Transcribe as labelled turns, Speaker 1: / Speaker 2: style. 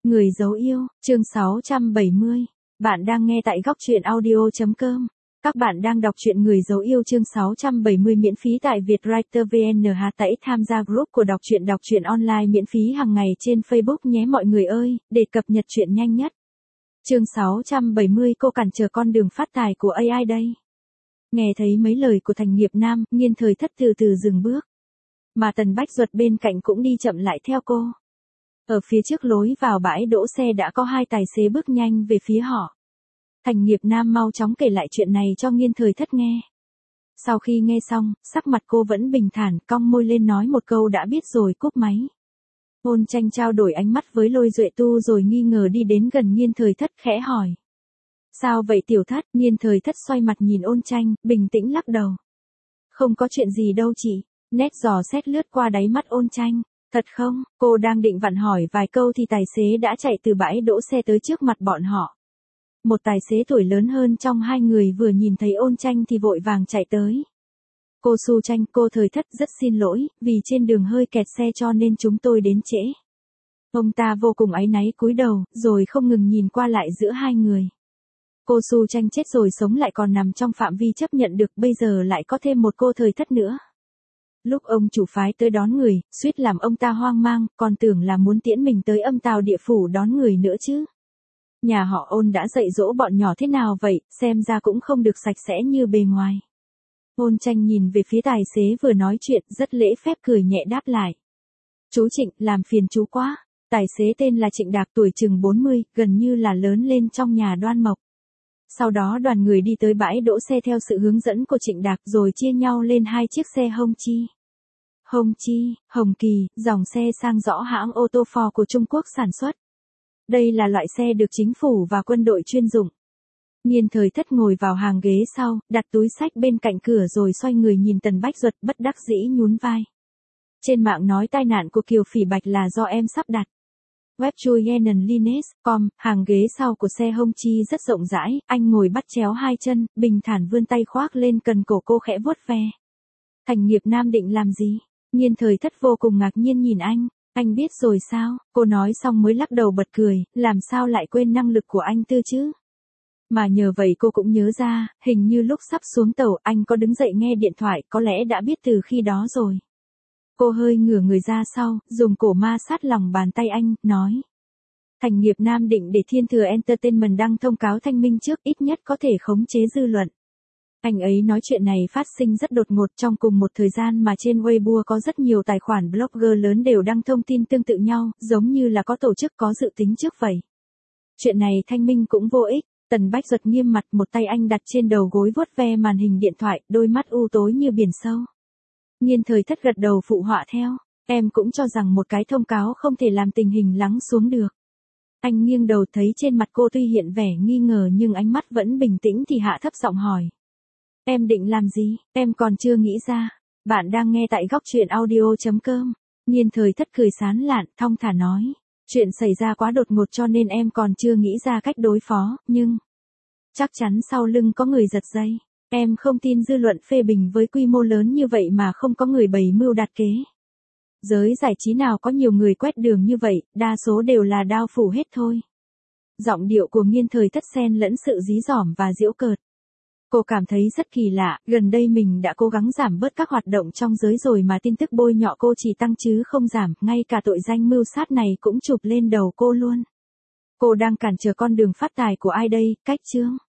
Speaker 1: Người dấu yêu, chương 670. Bạn đang nghe tại góc truyện audio.com. Các bạn đang đọc truyện Người dấu yêu chương 670 miễn phí tại Vietwriter VN. Hãy tham gia group của đọc truyện online miễn phí hàng ngày trên Facebook nhé mọi người ơi, để cập nhật truyện nhanh nhất. Chương 670 cô cản trở con đường phát tài của AI đây. Nghe thấy mấy lời của Thành Nghiệp Nam, Nghiên Thời Thất từ từ dừng bước. Mà Tần Bách Duật bên cạnh cũng đi chậm lại theo cô. Ở phía trước lối vào bãi đỗ xe đã có hai tài xế bước nhanh về phía họ. Thành Nghiệp Nam mau chóng kể lại chuyện này cho Nghiên Thời Thất nghe. Sau khi nghe xong, sắc mặt cô vẫn bình thản, cong môi lên nói một câu đã biết rồi cúp máy. Ôn Tranh trao đổi ánh mắt với Lôi Duệ Tu rồi nghi ngờ đi đến gần Nghiên Thời Thất khẽ hỏi. Sao vậy tiểu thất? Nghiên Thời Thất xoay mặt nhìn Ôn Tranh, bình tĩnh lắc đầu. Không có chuyện gì đâu chị. Nét dò xét lướt qua đáy mắt Ôn Tranh. Thật không? Cô đang định vặn hỏi vài câu thì tài xế đã chạy từ bãi đỗ xe tới trước mặt bọn họ. Một tài xế tuổi lớn hơn trong hai người vừa nhìn thấy Ôn Tranh thì vội vàng chạy tới. Cô Su Tranh, cô Thời Thất rất xin lỗi, vì trên đường hơi kẹt xe cho nên chúng tôi đến trễ. Ông ta vô cùng áy náy cúi đầu, rồi không ngừng nhìn qua lại giữa hai người. Cô Su Tranh chết rồi sống lại còn nằm trong phạm vi chấp nhận được, bây giờ lại có thêm một cô Thời Thất nữa. Lúc ông chủ phái tới đón người, suýt làm ông ta hoang mang, còn tưởng là muốn tiễn mình tới Âm Tào Địa Phủ đón người nữa chứ. Nhà họ Ôn đã dạy dỗ bọn nhỏ thế nào vậy, xem ra cũng không được sạch sẽ như bề ngoài. Ôn Tranh nhìn về phía tài xế vừa nói chuyện, rất lễ phép cười nhẹ đáp lại. Chú Trịnh, làm phiền chú quá. Tài xế tên là Trịnh Đạc, tuổi chừng 40, gần như là lớn lên trong nhà Đoan Mộc. Sau đó đoàn người đi tới bãi đỗ xe theo sự hướng dẫn của Trịnh Đạc rồi chia nhau lên hai chiếc xe Hongqi. Hongqi, Hồng Kỳ, dòng xe sang rõ hãng ô tô Ford của Trung Quốc sản xuất. Đây là loại xe được chính phủ và quân đội chuyên dụng. Nghiên Thời Thất ngồi vào hàng ghế sau, đặt túi xách bên cạnh cửa rồi xoay người nhìn Tần Bách Duật bất đắc dĩ nhún vai. Trên mạng nói tai nạn của Kiều Phỉ Bạch là do em sắp đặt. Web Julianlines.com, hàng ghế sau của xe Hongqi rất rộng rãi, anh ngồi bắt chéo hai chân, bình thản vươn tay khoác lên cần cổ cô khẽ vuốt ve. Thành Nghiệp Nam định làm gì? Nghiên Thời Thất vô cùng ngạc nhiên nhìn anh biết rồi sao? Cô nói xong mới lắc đầu bật cười, làm sao lại quên năng lực của anh Tư chứ? Mà nhờ vậy cô cũng nhớ ra, hình như lúc sắp xuống tàu anh có đứng dậy nghe điện thoại, có lẽ đã biết từ khi đó rồi. Cô hơi ngửa người ra sau, dùng cổ ma sát lòng bàn tay anh, nói. Thành Nghiệp Nam định để Thiên Thừa Entertainment đăng thông cáo thanh minh trước, ít nhất có thể khống chế dư luận. Anh ấy nói chuyện này phát sinh rất đột ngột trong cùng một thời gian mà trên Weibo có rất nhiều tài khoản blogger lớn đều đăng thông tin tương tự nhau, giống như là có tổ chức có dự tính trước vậy. Chuyện này thanh minh cũng vô ích. Tần Bách Duật nghiêm mặt, một tay anh đặt trên đầu gối vuốt ve màn hình điện thoại, đôi mắt u tối như biển sâu. Nghiên Thời Thất gật đầu phụ họa theo. Em cũng cho rằng một cái thông cáo không thể làm tình hình lắng xuống được. Anh nghiêng đầu thấy trên mặt cô tuy hiện vẻ nghi ngờ nhưng ánh mắt vẫn bình tĩnh thì hạ thấp giọng hỏi. Em định làm gì? Em còn chưa nghĩ ra. Bạn đang nghe tại góc truyện audio.com. Nghiên Thời Thất cười sán lạn, thong thả nói. Chuyện xảy ra quá đột ngột cho nên em còn chưa nghĩ ra cách đối phó, nhưng chắc chắn sau lưng có người giật dây. Em không tin dư luận phê bình với quy mô lớn như vậy mà không có người bày mưu đặt kế. Giới giải trí nào có nhiều người quét đường như vậy, đa số đều là đao phủ hết thôi. Giọng điệu của Nghiên Thời Thất xen lẫn sự dí dỏm và giễu cợt. Cô cảm thấy rất kỳ lạ, gần đây mình đã cố gắng giảm bớt các hoạt động trong giới rồi mà tin tức bôi nhọ cô chỉ tăng chứ không giảm, ngay cả tội danh mưu sát này cũng chụp lên đầu cô luôn. Cô đang cản trở con đường phát tài của ai đây, cách chương?